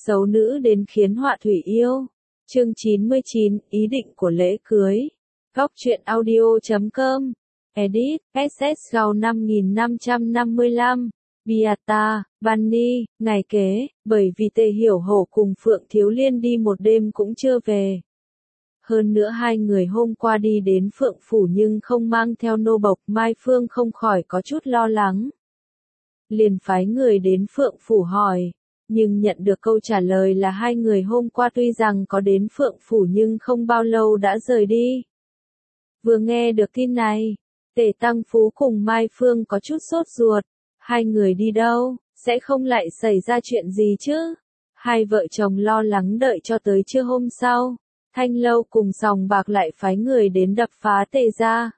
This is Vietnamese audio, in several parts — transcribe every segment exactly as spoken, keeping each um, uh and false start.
Xấu nữ đến khiến họa thủy yêu. Chương chín mươi chín, ý định của lễ cưới. Góc truyện audio chấm com. Edit, ét ét Gao năm nghìn năm trăm năm mươi lăm. Beata, Bunny, ngày kế, bởi vì Tề Hiểu Hổ cùng Phượng Thiếu Liên đi một đêm cũng chưa về. Hơn nữa hai người hôm qua đi đến Phượng Phủ nhưng không mang theo nô bộc, Mai Phương không khỏi có chút lo lắng. Liền phái người đến Phượng Phủ hỏi, nhưng nhận được câu trả lời là hai người hôm qua tuy rằng có đến Phượng Phủ nhưng không bao lâu đã rời đi. Vừa nghe được tin này, Tề Tăng Phú cùng Mai Phương có chút sốt ruột, hai người đi đâu, sẽ không lại xảy ra chuyện gì chứ? Hai vợ chồng lo lắng đợi cho tới trưa hôm sau, Thanh Lâu cùng Sòng Bạc lại phái người đến đập phá Tề gia.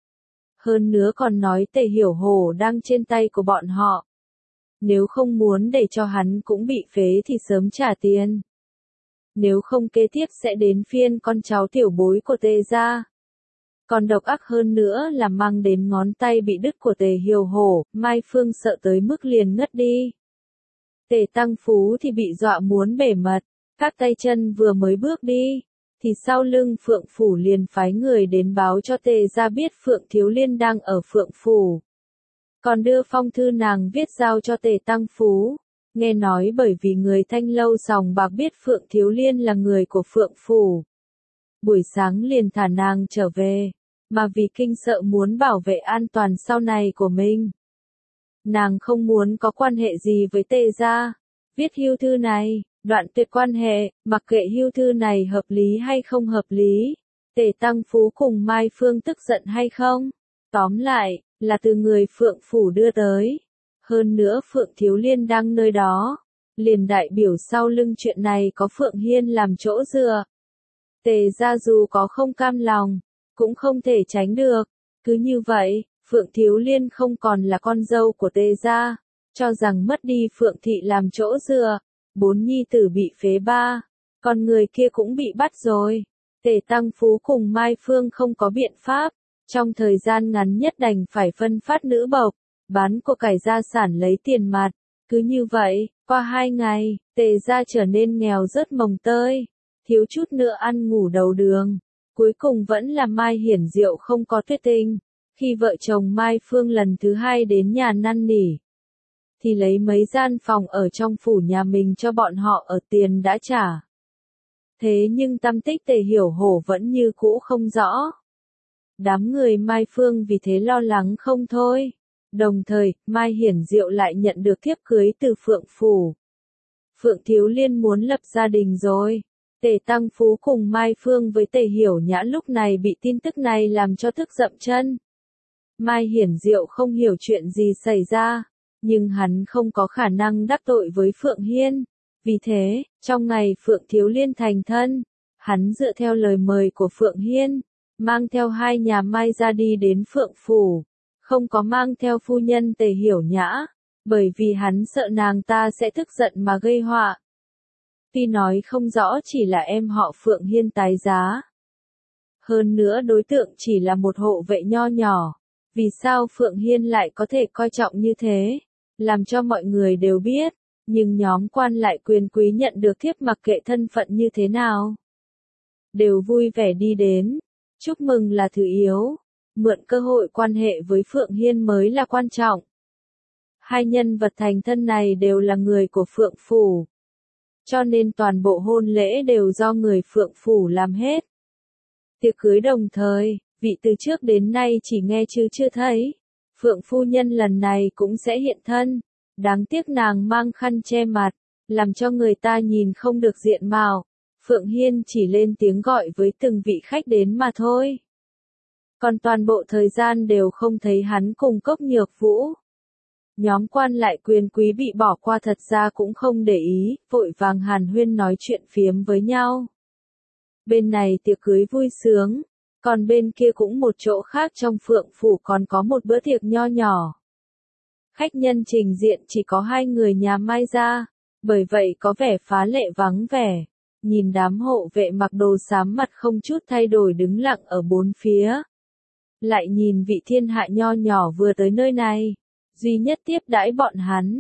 Hơn nữa còn nói Tề Hiểu Hổ đang trên tay của bọn họ. Nếu không muốn để cho hắn cũng bị phế thì sớm trả tiền. Nếu không kế tiếp sẽ đến phiên con cháu tiểu bối của Tề gia. Còn độc ác hơn nữa là mang đến ngón tay bị đứt của Tề Hiểu Hổ, Mai Phương sợ tới mức liền ngất đi. Tề Tăng Phú thì bị dọa muốn bể mật, các tay chân vừa mới bước đi, thì sau lưng Phượng Phủ liền phái người đến báo cho Tề gia biết Phượng Thiếu Liên đang ở Phượng Phủ. Còn đưa phong thư nàng viết giao cho Tề Tăng Phú, nghe nói bởi vì người Thanh Lâu Sòng Bạc biết Phượng Thiếu Liên là người của Phượng Phủ. Buổi sáng liền thả nàng trở về, mà vì kinh sợ muốn bảo vệ an toàn sau này của mình. Nàng không muốn có quan hệ gì với Tề gia, viết hưu thư này, đoạn tuyệt quan hệ, mặc kệ hưu thư này hợp lý hay không hợp lý, Tề Tăng Phú cùng Mai Phương tức giận hay không, tóm lại, là từ người Phượng Phủ đưa tới. Hơn nữa Phượng Thiếu Liên đang nơi đó, liền đại biểu sau lưng chuyện này có Phượng Hiên làm chỗ dựa. Tề gia dù có không cam lòng, cũng không thể tránh được. Cứ như vậy, Phượng Thiếu Liên không còn là con dâu của Tề gia, cho rằng mất đi Phượng Thị làm chỗ dựa, bốn nhi tử bị phế ba, còn người kia cũng bị bắt rồi. Tề Tăng Phú cùng Mai Phương không có biện pháp, trong thời gian ngắn nhất đành phải phân phát nữ bộc, bán của cải gia sản lấy tiền mặt. Cứ như vậy, qua hai ngày, Tề gia trở nên nghèo rớt mồng tơi, thiếu chút nữa ăn ngủ đầu đường. Cuối cùng vẫn là Mai Hiển Diệu không có tuyệt tình. Khi vợ chồng Mai Phương lần thứ hai đến nhà năn nỉ, thì lấy mấy gian phòng ở trong phủ nhà mình cho bọn họ ở, tiền đã trả. Thế nhưng tâm tích Tề Hiểu Hổ vẫn như cũ không rõ. Đám người Mai Phương vì thế lo lắng không thôi. Đồng thời, Mai Hiển Diệu lại nhận được thiếp cưới từ Phượng Phủ. Phượng Thiếu Liên muốn lập gia đình rồi. Tề Tăng Phú cùng Mai Phương với Tề Hiểu Nhã lúc này bị tin tức này làm cho thức dậm chân. Mai Hiển Diệu không hiểu chuyện gì xảy ra, nhưng hắn không có khả năng đắc tội với Phượng Hiên. Vì thế, trong ngày Phượng Thiếu Liên thành thân, hắn dựa theo lời mời của Phượng Hiên, mang theo hai nhà Mai ra đi đến Phượng Phủ, không có mang theo phu nhân Tề Hiểu Nhã, bởi vì hắn sợ nàng ta sẽ tức giận mà gây họa. Tuy nói không rõ chỉ là em họ Phượng Hiên tái giá. Hơn nữa đối tượng chỉ là một hộ vệ nho nhỏ, vì sao Phượng Hiên lại có thể coi trọng như thế, làm cho mọi người đều biết, nhưng nhóm quan lại quyền quý nhận được thiếp mặc kệ thân phận như thế nào, đều vui vẻ đi đến. Chúc mừng là thứ yếu, mượn cơ hội quan hệ với Phượng Hiên mới là quan trọng. Hai nhân vật thành thân này đều là người của Phượng Phủ, cho nên toàn bộ hôn lễ đều do người Phượng Phủ làm hết. Tiệc cưới đồng thời, vị từ trước đến nay chỉ nghe chứ chưa thấy. Phượng phu nhân lần này cũng sẽ hiện thân, đáng tiếc nàng mang khăn che mặt, làm cho người ta nhìn không được diện mạo. Phượng Hiên chỉ lên tiếng gọi với từng vị khách đến mà thôi. Còn toàn bộ thời gian đều không thấy hắn cùng Cốc Nhược Vũ. Nhóm quan lại quyền quý bị bỏ qua thật ra cũng không để ý, vội vàng hàn huyên nói chuyện phiếm với nhau. Bên này tiệc cưới vui sướng, còn bên kia cũng một chỗ khác trong Phượng Phủ còn có một bữa tiệc nho nhỏ. Khách nhân trình diện chỉ có hai người nhà Mai gia, bởi vậy có vẻ phá lệ vắng vẻ. Nhìn đám hộ vệ mặc đồ xám mặt không chút thay đổi đứng lặng ở bốn phía. Lại nhìn vị thiên hạ nho nhỏ vừa tới nơi này, duy nhất tiếp đãi bọn hắn,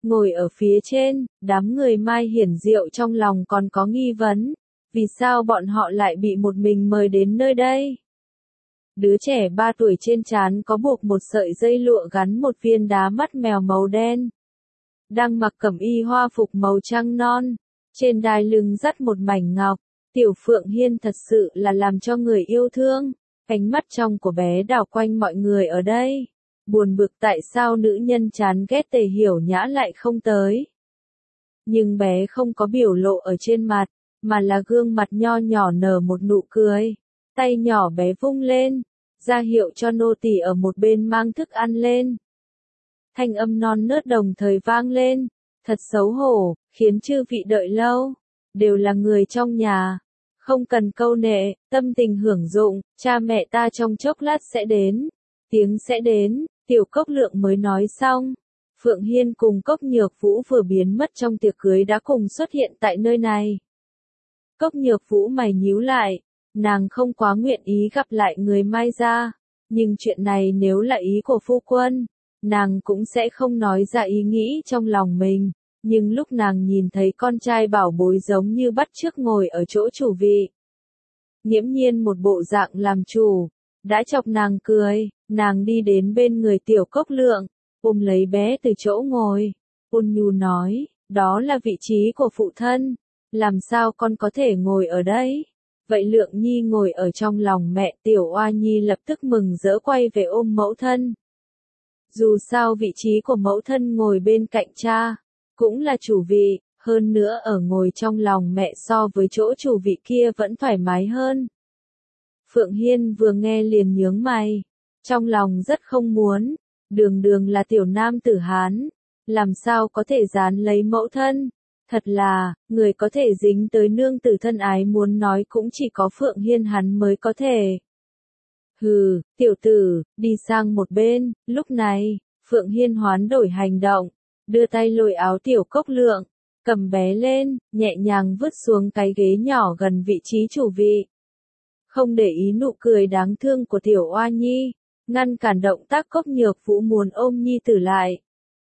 ngồi ở phía trên, đám người Mai Hiển Diệu trong lòng còn có nghi vấn, vì sao bọn họ lại bị một mình mời đến nơi đây? Đứa trẻ ba tuổi trên trán có buộc một sợi dây lụa gắn một viên đá mắt mèo màu đen. Đang mặc cẩm y hoa phục màu trắng non, trên đai lưng dắt một mảnh ngọc. Tiểu Phượng Hiên thật sự là làm cho người yêu thương, ánh mắt trong của bé đảo quanh mọi người ở đây. Buồn bực tại sao nữ nhân chán ghét Tề Hiểu Nhã lại không tới. Nhưng bé không có biểu lộ ở trên mặt, mà là gương mặt nho nhỏ nở một nụ cười. Tay nhỏ bé vung lên, ra hiệu cho nô tỳ ở một bên mang thức ăn lên. Thanh âm non nớt đồng thời vang lên, thật xấu hổ, khiến chư vị đợi lâu, đều là người trong nhà. Không cần câu nệ, tâm tình hưởng dụng, cha mẹ ta trong chốc lát sẽ đến. Tiếng sẽ đến, Tiểu Cốc Lượng mới nói xong. Phượng Hiên cùng Cốc Nhược Vũ vừa biến mất trong tiệc cưới đã cùng xuất hiện tại nơi này. Cốc Nhược Vũ mày nhíu lại, nàng không quá nguyện ý gặp lại người Mai gia, nhưng chuyện này nếu là ý của phu quân, nàng cũng sẽ không nói ra ý nghĩ trong lòng mình. Nhưng lúc nàng nhìn thấy con trai bảo bối giống như bắt chước ngồi ở chỗ chủ vị, nghiễm nhiên một bộ dạng làm chủ, đã chọc nàng cười, nàng đi đến bên người Tiểu Cốc Lượng, ôm lấy bé từ chỗ ngồi, ôn nhu nói, đó là vị trí của phụ thân, làm sao con có thể ngồi ở đây? Vậy Lượng Nhi ngồi ở trong lòng mẹ. Tiểu Oa Nhi lập tức mừng rỡ quay về ôm mẫu thân. Dù sao vị trí của mẫu thân ngồi bên cạnh cha, cũng là chủ vị, hơn nữa ở ngồi trong lòng mẹ so với chỗ chủ vị kia vẫn thoải mái hơn. Phượng Hiên vừa nghe liền nhướng mày, trong lòng rất không muốn, đường đường là tiểu nam tử Hán, làm sao có thể dán lấy mẫu thân, thật là, người có thể dính tới nương tử thân ái muốn nói cũng chỉ có Phượng Hiên hắn mới có thể. Hừ, tiểu tử, đi sang một bên. Lúc này, Phượng Hiên hoán đổi hành động, đưa tay lôi áo Tiểu Cốc Lượng, cầm bé lên, nhẹ nhàng vứt xuống cái ghế nhỏ gần vị trí chủ vị. Không để ý nụ cười đáng thương của Tiểu Oa Nhi, ngăn cản động tác Cốc Nhược Vũ muốn ôm Nhi tử lại.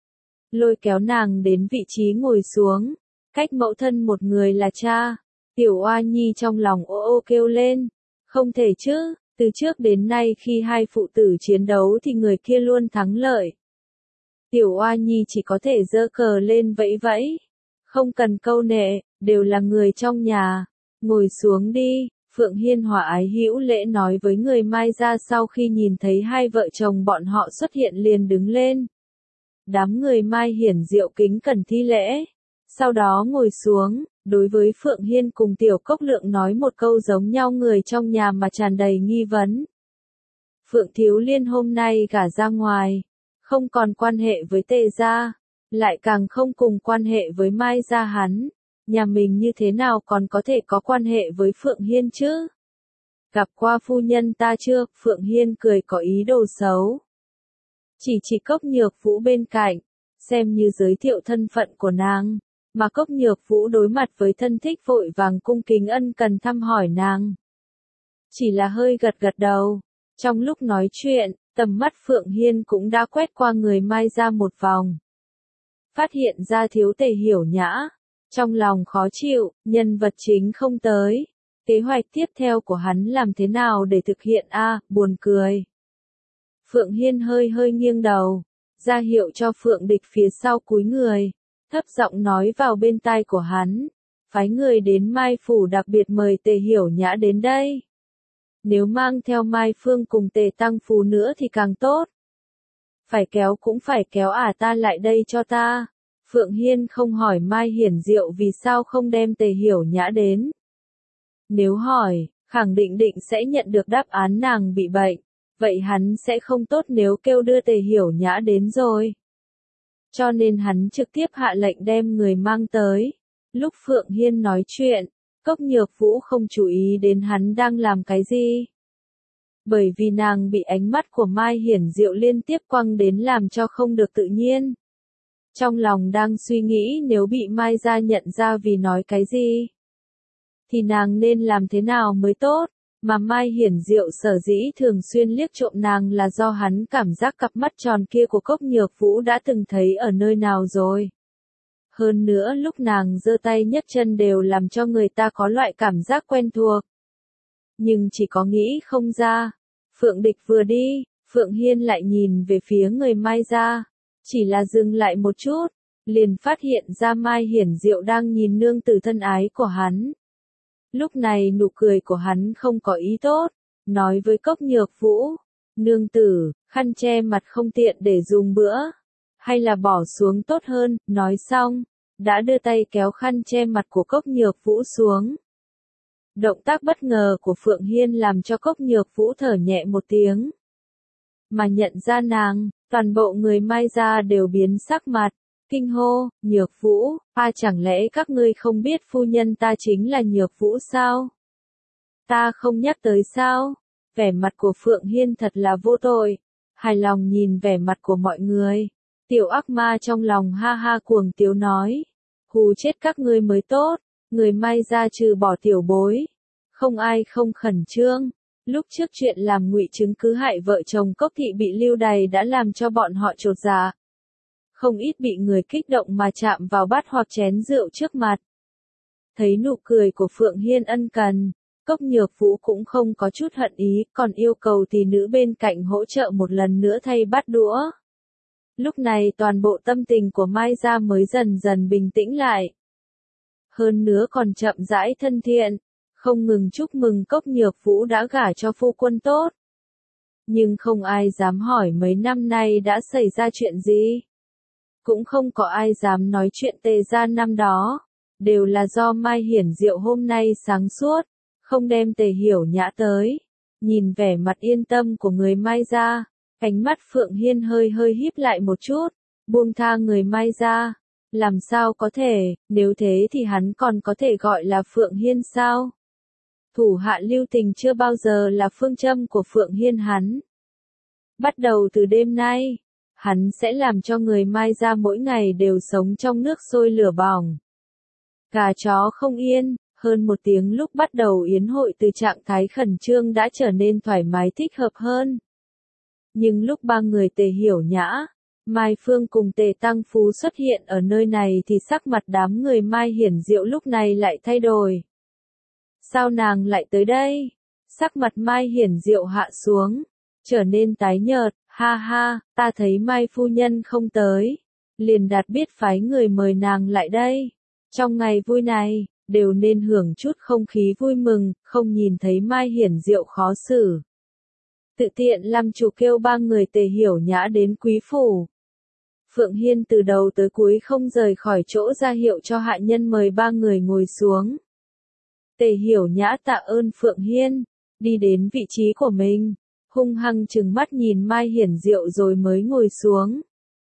Lôi kéo nàng đến vị trí ngồi xuống, cách mẫu thân một người là cha. Tiểu Oa Nhi trong lòng ô ô kêu lên, không thể chứ, từ trước đến nay khi hai phụ tử chiến đấu thì người kia luôn thắng lợi. Tiểu Oa Nhi chỉ có thể giơ cờ lên vẫy vẫy, không cần câu nệ, đều là người trong nhà, ngồi xuống đi. Phượng Hiên hòa ái hữu lễ nói với người Mai gia sau khi nhìn thấy hai vợ chồng bọn họ xuất hiện liền đứng lên. Đám người Mai Hiển Diệu kính cẩn thi lễ, sau đó ngồi xuống, đối với Phượng Hiên cùng Tiểu Cốc Lượng nói một câu giống nhau người trong nhà mà tràn đầy nghi vấn. Phượng Thiếu Liên hôm nay gả ra ngoài, không còn quan hệ với Tề gia, lại càng không cùng quan hệ với Mai gia hắn. Nhà mình như thế nào còn có thể có quan hệ với Phượng Hiên chứ? Gặp qua phu nhân ta chưa? Phượng Hiên cười có ý đồ xấu. Chỉ chỉ Cốc Nhược Vũ bên cạnh, xem như giới thiệu thân phận của nàng, mà Cốc Nhược Vũ đối mặt với thân thích vội vàng cung kính ân cần thăm hỏi nàng. Chỉ là hơi gật gật đầu. Trong lúc nói chuyện, tầm mắt Phượng Hiên cũng đã quét qua người Mai ra một vòng. Phát hiện ra thiếu Tề Hiểu Nhã. Trong lòng khó chịu, nhân vật chính không tới. Kế hoạch tiếp theo của hắn làm thế nào để thực hiện a à, buồn cười. Phượng Hiên hơi hơi nghiêng đầu, ra hiệu cho Phượng Địch phía sau cúi người, thấp giọng nói vào bên tai của hắn. Phái người đến Mai Phủ đặc biệt mời Tề Hiểu Nhã đến đây. Nếu mang theo Mai Phương cùng Tề Tăng Phú nữa thì càng tốt. Phải kéo cũng phải kéo à ta lại đây cho ta. Phượng Hiên không hỏi Mai Hiển Diệu vì sao không đem Tề Hiểu Nhã đến. Nếu hỏi, khẳng định định sẽ nhận được đáp án nàng bị bệnh. Vậy hắn sẽ không tốt nếu kêu đưa Tề Hiểu Nhã đến rồi. Cho nên hắn trực tiếp hạ lệnh đem người mang tới. Lúc Phượng Hiên nói chuyện, Cốc Nhược Vũ không chú ý đến hắn đang làm cái gì. Bởi vì nàng bị ánh mắt của Mai Hiển Diệu liên tiếp quăng đến làm cho không được tự nhiên. Trong lòng đang suy nghĩ nếu bị Mai gia nhận ra vì nói cái gì, thì nàng nên làm thế nào mới tốt, mà Mai Hiển Diệu sở dĩ thường xuyên liếc trộm nàng là do hắn cảm giác cặp mắt tròn kia của Cốc Nhược Vũ đã từng thấy ở nơi nào rồi. Hơn nữa lúc nàng giơ tay nhấc chân đều làm cho người ta có loại cảm giác quen thuộc. Nhưng chỉ có nghĩ không ra. Phượng Địch vừa đi, Phượng Hiên lại nhìn về phía người Mai gia. Chỉ là dừng lại một chút, liền phát hiện ra Mai Hiển Diệu đang nhìn nương tử thân ái của hắn. Lúc này nụ cười của hắn không có ý tốt, nói với Cốc Nhược Vũ, nương tử, khăn che mặt không tiện để dùng bữa, hay là bỏ xuống tốt hơn, nói xong, đã đưa tay kéo khăn che mặt của Cốc Nhược Vũ xuống. Động tác bất ngờ của Phượng Hiên làm cho Cốc Nhược Vũ thở nhẹ một tiếng. Mà nhận ra nàng, toàn bộ người Mai gia đều biến sắc mặt, kinh hô, Nhược Vũ, a chẳng lẽ các ngươi không biết phu nhân ta chính là Nhược Vũ sao? Ta không nhắc tới sao? Vẻ mặt của Phượng Hiên thật là vô tội, hài lòng nhìn vẻ mặt của mọi người. Tiểu ác ma trong lòng ha ha cuồng tiếu nói, hù chết các ngươi mới tốt, người Mai gia trừ bỏ tiểu bối, không ai không khẩn trương. Lúc trước chuyện làm ngụy chứng cứ hại vợ chồng Cốc Thị bị lưu đày đã làm cho bọn họ chột dạ. Không ít bị người kích động mà chạm vào bát hoặc chén rượu trước mặt. Thấy nụ cười của Phượng Hiên ân cần, Cốc Nhược Vũ cũng không có chút hận ý, còn yêu cầu tỷ nữ bên cạnh hỗ trợ một lần nữa thay bát đũa. Lúc này toàn bộ tâm tình của Mai gia mới dần dần bình tĩnh lại. Hơn nữa còn chậm rãi thân thiện, không ngừng chúc mừng Cốc Nhược Vũ đã gả cho phu quân tốt. Nhưng không ai dám hỏi mấy năm nay đã xảy ra chuyện gì. Cũng không có ai dám nói chuyện Tề gia năm đó, đều là do Mai Hiển Diệu hôm nay sáng suốt, không đem Tề Hiểu Nhã tới. Nhìn vẻ mặt yên tâm của người Mai gia, ánh mắt Phượng Hiên hơi hơi híp lại một chút, buông tha người Mai gia. Làm sao có thể, nếu thế thì hắn còn có thể gọi là Phượng Hiên sao? Thủ hạ lưu tình chưa bao giờ là phương châm của Phượng Hiên hắn. Bắt đầu từ đêm nay, hắn sẽ làm cho người Mai gia mỗi ngày đều sống trong nước sôi lửa bỏng. Gà chó không yên, hơn một tiếng lúc bắt đầu yến hội từ trạng thái khẩn trương đã trở nên thoải mái thích hợp hơn. Nhưng lúc ba người Tề Hiểu Nhã, Mai Phương cùng Tề Tăng Phú xuất hiện ở nơi này thì sắc mặt đám người Mai Hiển Diệu lúc này lại thay đổi. Sao nàng lại tới đây? Sắc mặt Mai Hiển Diệu hạ xuống, trở nên tái nhợt, ha ha, ta thấy Mai phu nhân không tới, liền đạt biết phái người mời nàng lại đây. Trong ngày vui này, đều nên hưởng chút không khí vui mừng, không nhìn thấy Mai Hiển Diệu khó xử. Tự tiện làm chủ kêu ba người Tề Hiểu Nhã đến quý phủ. Phượng Hiên từ đầu tới cuối không rời khỏi chỗ ra hiệu cho hạ nhân mời ba người ngồi xuống. Tề Hiểu Nhã tạ ơn Phượng Hiên, đi đến vị trí của mình, hung hăng trừng mắt nhìn Mai Hiển Diệu rồi mới ngồi xuống.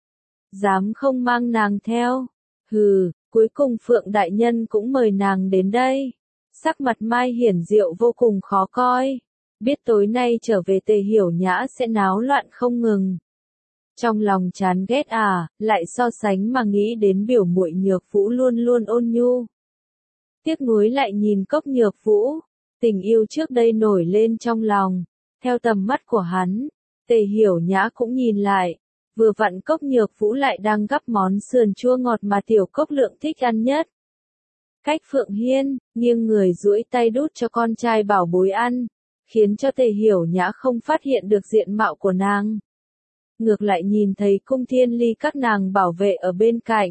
Dám không mang nàng theo? Hừ, cuối cùng Phượng Đại Nhân cũng mời nàng đến đây. Sắc mặt Mai Hiển Diệu vô cùng khó coi, biết tối nay trở về Tề Hiểu Nhã sẽ náo loạn không ngừng. Trong lòng chán ghét à, lại so sánh mà nghĩ đến biểu muội Nhược Vũ luôn luôn ôn nhu. Tiếc nuối lại nhìn Cốc Nhược Vũ, tình yêu trước đây nổi lên trong lòng, theo tầm mắt của hắn, Tề Hiểu Nhã cũng nhìn lại, vừa vặn Cốc Nhược Vũ lại đang gắp món sườn chua ngọt mà tiểu Cốc Lượng thích ăn nhất. Cách Phượng Hiên, nghiêng người duỗi tay đút cho con trai bảo bối ăn, khiến cho Tề Hiểu Nhã không phát hiện được diện mạo của nàng. Ngược lại nhìn thấy Cung Thiên Ly các nàng bảo vệ ở bên cạnh.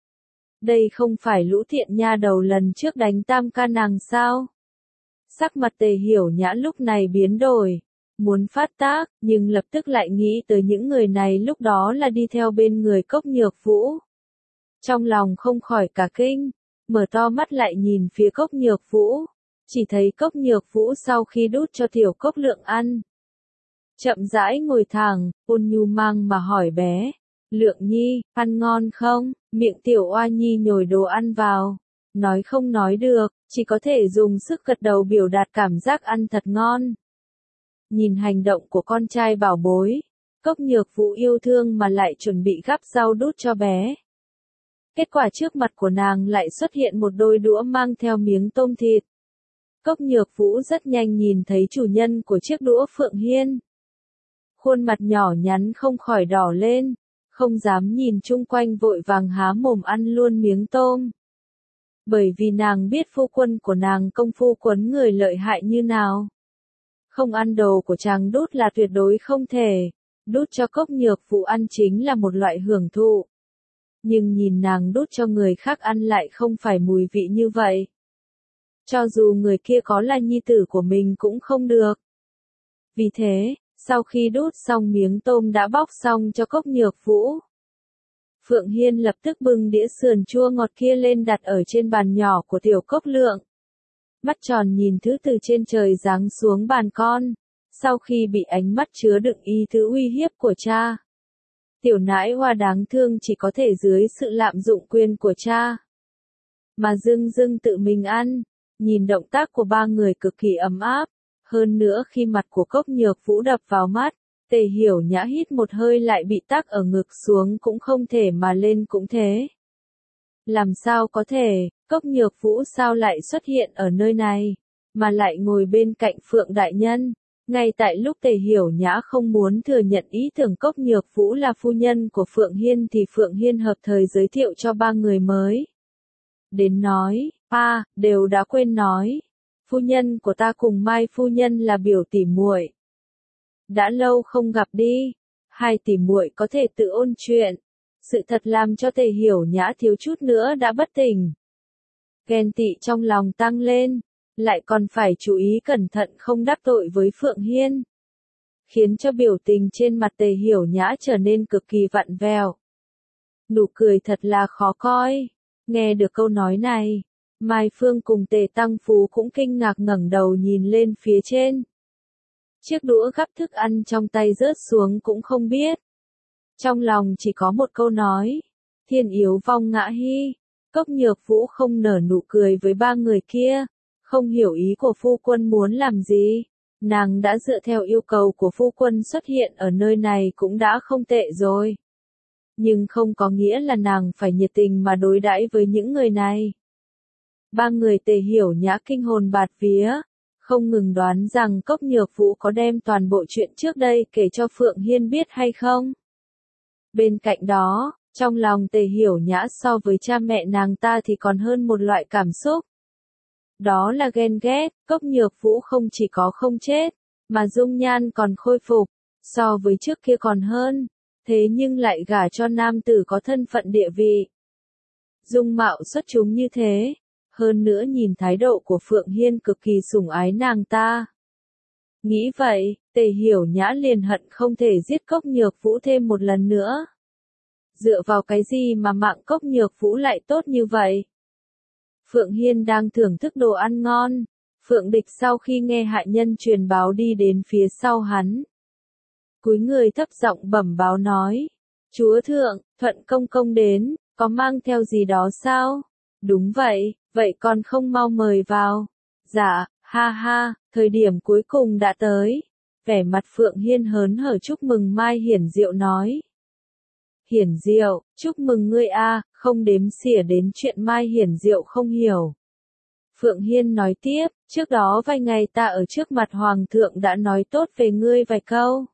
Đây không phải lũ thiện nha đầu lần trước đánh tam ca nàng sao? Sắc mặt Tề Hiểu Nhã lúc này biến đổi, muốn phát tác, nhưng lập tức lại nghĩ tới những người này lúc đó là đi theo bên người Cốc Nhược Vũ. Trong lòng không khỏi cả kinh, mở to mắt lại nhìn phía Cốc Nhược Vũ, chỉ thấy Cốc Nhược Vũ sau khi đút cho tiểu Cốc Lượng ăn. Chậm rãi ngồi thẳng, ôn nhu mang mà hỏi bé, Lượng Nhi, ăn ngon không? Miệng tiểu oa nhi nhồi đồ ăn vào, nói không nói được, chỉ có thể dùng sức gật đầu biểu đạt cảm giác ăn thật ngon. Nhìn hành động của con trai bảo bối, Cốc Nhược Vũ yêu thương mà lại chuẩn bị gắp rau đút cho bé. Kết quả trước mặt của nàng lại xuất hiện một đôi đũa mang theo miếng tôm thịt. Cốc Nhược Vũ rất nhanh nhìn thấy chủ nhân của chiếc đũa Phượng Hiên. Khuôn mặt nhỏ nhắn không khỏi đỏ lên, không dám nhìn chung quanh vội vàng há mồm ăn luôn miếng tôm. Bởi vì nàng biết phu quân của nàng công phu quấn người lợi hại như nào. Không ăn đồ của chàng đút là tuyệt đối không thể, đút cho Cốc Nhược Vũ ăn chính là một loại hưởng thụ. Nhưng nhìn nàng đút cho người khác ăn lại không phải mùi vị như vậy. Cho dù người kia có là nhi tử của mình cũng không được. Vì thế, sau khi đút xong miếng tôm đã bóc xong cho Cốc Nhược Vũ, Phượng Hiên lập tức bưng đĩa sườn chua ngọt kia lên đặt ở trên bàn nhỏ của Tiểu Cốc Lượng. Mắt tròn nhìn thứ từ trên trời giáng xuống bàn con, sau khi bị ánh mắt chứa đựng ý thứ uy hiếp của cha. Tiểu nãi hoa đáng thương chỉ có thể dưới sự lạm dụng quyền của cha, mà dưng dưng tự mình ăn, nhìn động tác của ba người cực kỳ ấm áp, hơn nữa khi mặt của Cốc Nhược Vũ đập vào mắt, Tề Hiểu Nhã hít một hơi lại bị tắc ở ngực xuống cũng không thể mà lên cũng thế. Làm sao có thể, Cốc Nhược Vũ sao lại xuất hiện ở nơi này, mà lại ngồi bên cạnh Phượng Đại Nhân. Ngay tại lúc Tề Hiểu Nhã không muốn thừa nhận ý tưởng Cốc Nhược Vũ là phu nhân của Phượng Hiên thì Phượng Hiên hợp thời giới thiệu cho ba người mới. Đến nói, a, đều đã quên nói, phu nhân của ta cùng Mai phu nhân là biểu tỷ muội. Đã lâu không gặp đi, hai tỷ muội có thể tự ôn chuyện. Sự thật làm cho Tề Hiểu Nhã thiếu chút nữa đã bất tỉnh. Ghen tị trong lòng tăng lên, lại còn phải chú ý cẩn thận không đắc tội với Phượng Hiên. Khiến cho biểu tình trên mặt Tề Hiểu Nhã trở nên cực kỳ vặn vẹo. Nụ cười thật là khó coi. Nghe được câu nói này, Mai Phương cùng Tề Tăng Phú cũng kinh ngạc ngẩng đầu nhìn lên phía trên. Chiếc đũa gắp thức ăn trong tay rớt xuống cũng không biết. Trong lòng chỉ có một câu nói, thiên yếu vong ngã hy. Cốc Nhược Vũ không nở nụ cười với ba người kia, không hiểu ý của phu quân muốn làm gì. Nàng đã dựa theo yêu cầu của phu quân xuất hiện ở nơi này cũng đã không tệ rồi. Nhưng không có nghĩa là nàng phải nhiệt tình mà đối đãi với những người này. Ba người Tề Hiểu Nhã kinh hồn bạt vía, không ngừng đoán rằng Cốc Nhược Vũ có đem toàn bộ chuyện trước đây kể cho Phượng Hiên biết hay không. Bên cạnh đó, trong lòng Tề Hiểu Nhã so với cha mẹ nàng ta thì còn hơn một loại cảm xúc. Đó là ghen ghét, Cốc Nhược Vũ không chỉ có không chết, mà dung nhan còn khôi phục, so với trước kia còn hơn, thế nhưng lại gả cho nam tử có thân phận địa vị. Dung mạo xuất chúng như thế, hơn nữa nhìn thái độ của Phượng Hiên cực kỳ sủng ái nàng ta. Nghĩ vậy, Tề Hiểu Nhã liền hận không thể giết Cốc Nhược Vũ thêm một lần nữa. Dựa vào cái gì mà mạng Cốc Nhược Vũ lại tốt như vậy? Phượng Hiên đang thưởng thức đồ ăn ngon. Phượng Địch sau khi nghe hạ nhân truyền báo đi đến phía sau hắn. Cúi người thấp giọng bẩm báo nói. Chúa thượng, Thuận công công đến, có mang theo gì đó sao? Đúng vậy, vậy còn không mau mời vào. Dạ, ha ha, thời điểm cuối cùng đã tới. Vẻ mặt Phượng Hiên hớn hở chúc mừng Mai Hiển Diệu nói. Hiển Diệu, chúc mừng ngươi a, không đếm xỉa đến chuyện Mai Hiển Diệu không hiểu. Phượng Hiên nói tiếp, trước đó vài ngày ta ở trước mặt Hoàng thượng đã nói tốt về ngươi vài câu.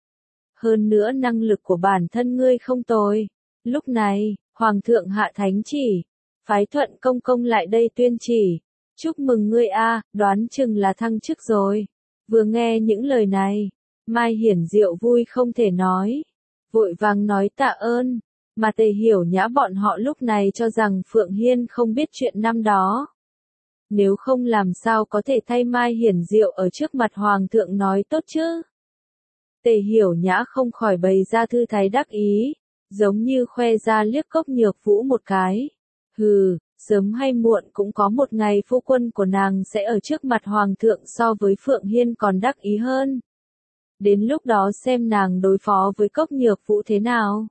Hơn nữa năng lực của bản thân ngươi không tồi. Lúc này, Hoàng thượng hạ thánh chỉ, phái Thuận công công lại đây tuyên chỉ. Chúc mừng ngươi a, đoán chừng là thăng chức rồi. Vừa nghe những lời này, Mai Hiển Diệu vui không thể nói. Vội vàng nói tạ ơn, mà Tề Hiểu Nhã bọn họ lúc này cho rằng Phượng Hiên không biết chuyện năm đó. Nếu không làm sao có thể thay Mai Hiển Diệu ở trước mặt Hoàng thượng nói tốt chứ. Tề Hiểu Nhã không khỏi bày ra thư thái đắc ý, giống như khoe ra liếc Cốc Nhược Vũ một cái. Hừ, sớm hay muộn cũng có một ngày phu quân của nàng sẽ ở trước mặt Hoàng thượng so với Phượng Hiên còn đắc ý hơn. Đến lúc đó xem nàng đối phó với Cốc Nhược Vũ thế nào.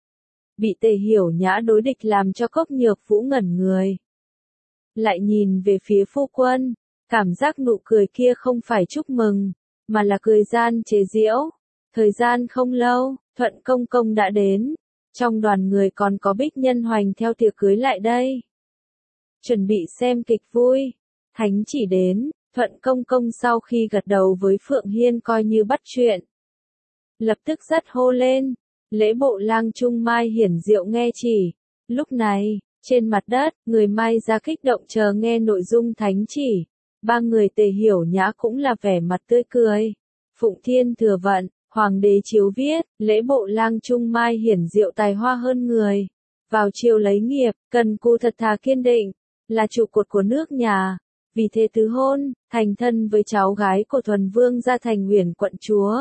Bị Tề Hiểu Nhã đối địch làm cho Cốc Nhược Vũ ngẩn người. Lại nhìn về phía phu quân, cảm giác nụ cười kia không phải chúc mừng, mà là cười gian chế giễu. Thời gian không lâu, Thuận công công đã đến. Trong đoàn người còn có Bích Nhân Hoành theo tiệc cưới lại đây. Chuẩn bị xem kịch vui. Thánh chỉ đến. Thuận công công sau khi gật đầu với Phượng Hiên coi như bắt chuyện. Lập tức rất hô lên. lễ bộ lang trung Mai Hiển Diệu nghe chỉ. Lúc này, trên mặt đất, người Mai ra kích động chờ nghe nội dung thánh chỉ. Ba người Tề Hiểu Nhã cũng là vẻ mặt tươi cười. Phụng Thiên Thừa Vận, Hoàng đế chiếu viết, lễ bộ lang trung Mai Hiển Diệu tài hoa hơn người. Vào triều lấy nghiệp, cần cù thật thà kiên định, là trụ cột của nước nhà. Vì thế tứ hôn, thành thân với cháu gái của thuần vương gia thành Huyền quận chúa.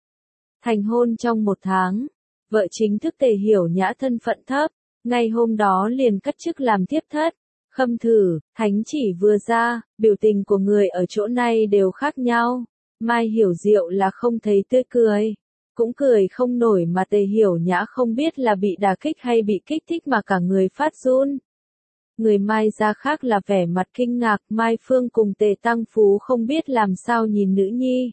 Thành hôn trong một tháng, vợ chính thức Tề Hiểu Nhã thân phận thấp, ngay hôm đó liền cất chức làm thiếp thất. Khâm thử, thánh chỉ vừa ra, biểu tình của người ở chỗ này đều khác nhau. Mai Hiểu Diệu là không thấy tươi cười, cũng cười không nổi mà Tề Hiểu Nhã không biết là bị đả kích hay bị kích thích mà cả người phát run. Người Mai ra khác là vẻ mặt kinh ngạc, Mai Phương cùng Tề Tăng Phú không biết làm sao nhìn nữ nhi.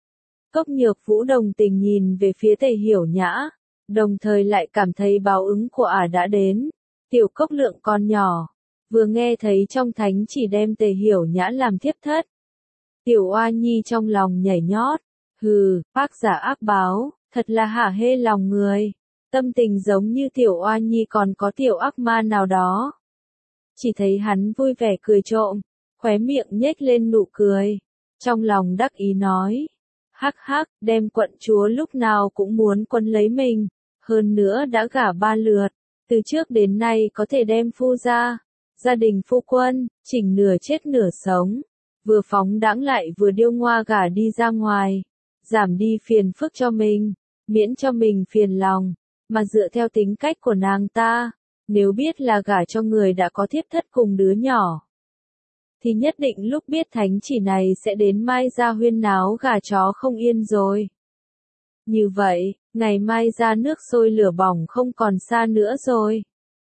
Cốc Nhược Vũ đồng tình nhìn về phía Tề Hiểu Nhã, đồng thời lại cảm thấy báo ứng của ả đã đến. Tiểu Cốc Lượng còn nhỏ, vừa nghe thấy trong thánh chỉ đem Tề Hiểu Nhã làm thiếp thất. Tiểu Oa Nhi trong lòng nhảy nhót, hừ, bác giả ác báo, thật là hả hê lòng người. Tâm tình giống như Tiểu Oa Nhi còn có tiểu ác ma nào đó. Chỉ thấy hắn vui vẻ cười trộm, khóe miệng nhếch lên nụ cười, trong lòng đắc ý nói. Hắc hắc, đem quận chúa lúc nào cũng muốn quân lấy mình, hơn nữa đã gả ba lượt, từ trước đến nay có thể đem phu ra, gia đình phu quân, chỉnh nửa chết nửa sống, vừa phóng đãng lại vừa điêu ngoa gả đi ra ngoài, giảm đi phiền phức cho mình, miễn cho mình phiền lòng, mà dựa theo tính cách của nàng ta, nếu biết là gả cho người đã có thiếp thất cùng đứa nhỏ, thì nhất định lúc biết thánh chỉ này sẽ đến Mai ra huyên náo gà chó không yên rồi. Như vậy, ngày mai ra nước sôi lửa bỏng không còn xa nữa rồi.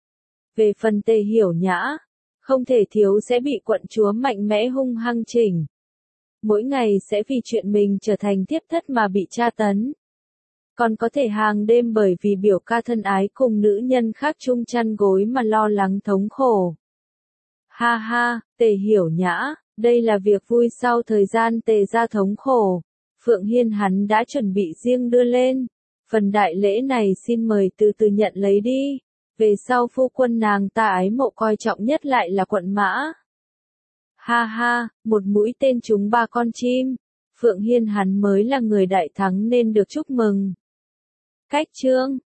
Về phần Tề Hiểu Nhã, không thể thiếu sẽ bị quận chúa mạnh mẽ hung hăng chỉnh. Mỗi ngày sẽ vì chuyện mình trở thành thiếp thất mà bị tra tấn. Còn có thể hàng đêm bởi vì biểu ca thân ái cùng nữ nhân khác chung chăn gối mà lo lắng thống khổ. Ha ha, Tề Hiểu Nhã, đây là việc vui sau thời gian Tề gia thống khổ. Phượng Hiên hắn đã chuẩn bị riêng đưa lên. Phần đại lễ này xin mời từ từ nhận lấy đi. Về sau phu quân nàng ta ái mộ coi trọng nhất lại là quận Mã. Ha ha, một mũi tên trúng ba con chim. Phượng Hiên hắn mới là người đại thắng nên được chúc mừng. Cách chương